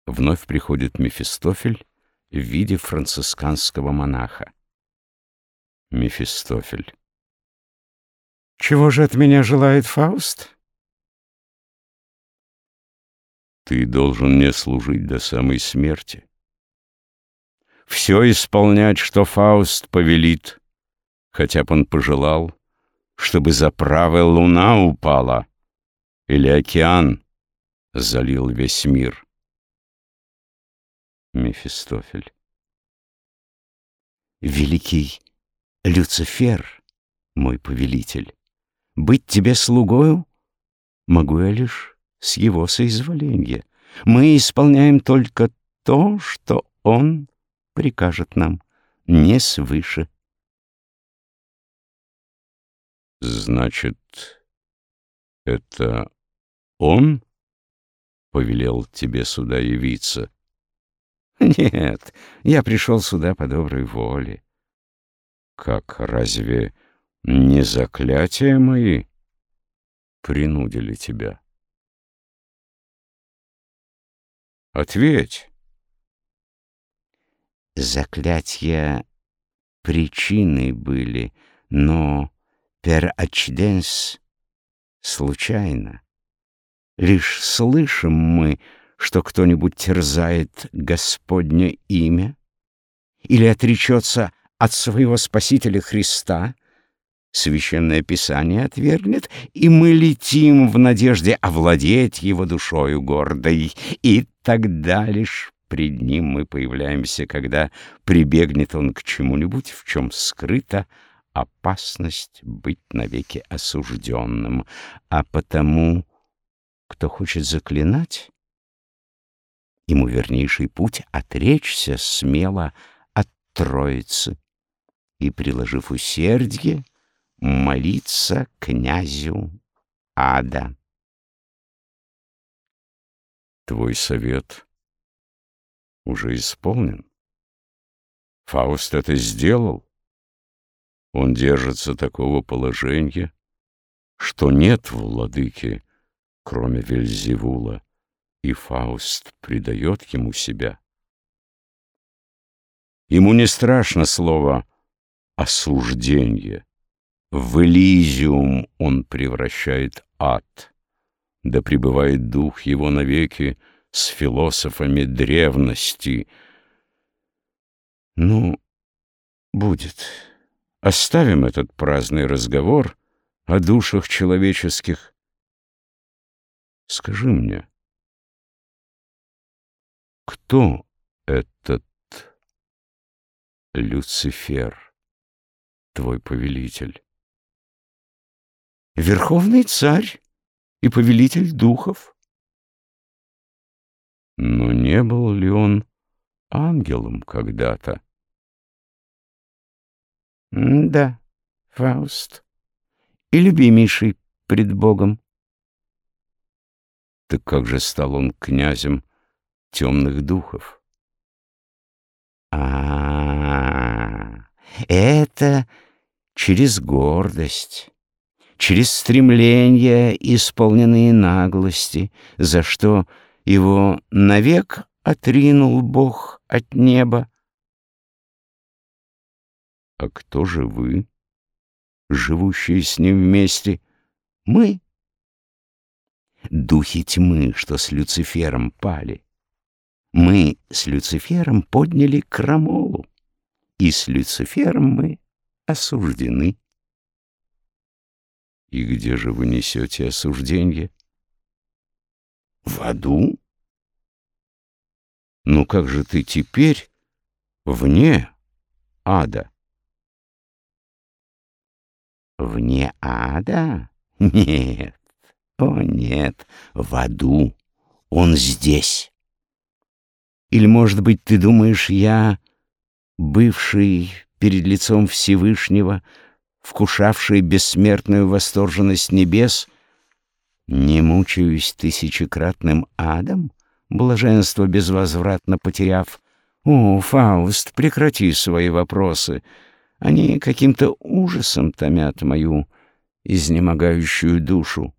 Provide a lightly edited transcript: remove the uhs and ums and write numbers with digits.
Вновь приходит Мефистофель в виде францисканского монаха. Мефистофель. Чего же от меня желает Фауст? Ты должен мне служить до самой смерти. Все исполнять, что Фауст повелит, хотя б он пожелал, чтобы за правой луна упала или океан залил весь мир. Мефистофель. Великий Люцифер, мой повелитель, быть тебе слугою могу я лишь с его соизволенья. Мы исполняем только то, что он прикажет нам, не свыше. Значит, это он повелел тебе сюда явиться? Нет, я пришел сюда по доброй воле. Как, разве не заклятия мои принудили тебя? Ответь. Заклятия причины были, но per accidens случайно. Лишь слышим мы, что кто-нибудь терзает Господне имя или отречется от своего Спасителя Христа, Священное Писание отвергнет, и мы летим в надежде овладеть его душою гордой, и тогда лишь пред ним мы появляемся, когда прибегнет он к чему-нибудь, в чем скрыта опасность быть навеки осужденным. А потому, кто хочет заклинать, ему вернейший путь отречься смело от Троицы и, приложив усердие, молиться князю ада. Твой совет уже исполнен. Фауст это сделал. Он держится такого положения, что нет владыки, кроме Вельзевула, и Фауст предает ему себя. Ему не страшно слово «осуждение». В Элизиум он превращает ад, да пребывает дух его навеки с философами древности. Ну, будет. Оставим этот праздный разговор о душах человеческих. Скажи мне, кто этот Люцифер, твой повелитель? Верховный царь и повелитель духов. Но не был ли он ангелом когда-то? Да, Фауст, и любимейший пред Богом. Так как же стал он князем темных духов? Это через гордость, через стремления, исполненные наглости, за что его навек отринул Бог от неба. А кто же вы, живущие с ним вместе? Мы — духи тьмы, что с Люцифером пали. Мы с Люцифером подняли крамолу, и с Люцифером мы осуждены. И где же вы несете осуждение? В аду? Ну как же ты теперь вне ада? Вне ада? Нет, о нет, в аду. Он здесь. Или, может быть, ты думаешь, я, бывший перед лицом Всевышнего, вкушавший бессмертную восторженность небес, не мучаюсь тысячекратным адом, блаженство безвозвратно потеряв? О, Фауст, прекрати свои вопросы. Они каким-то ужасом томят мою изнемогающую душу.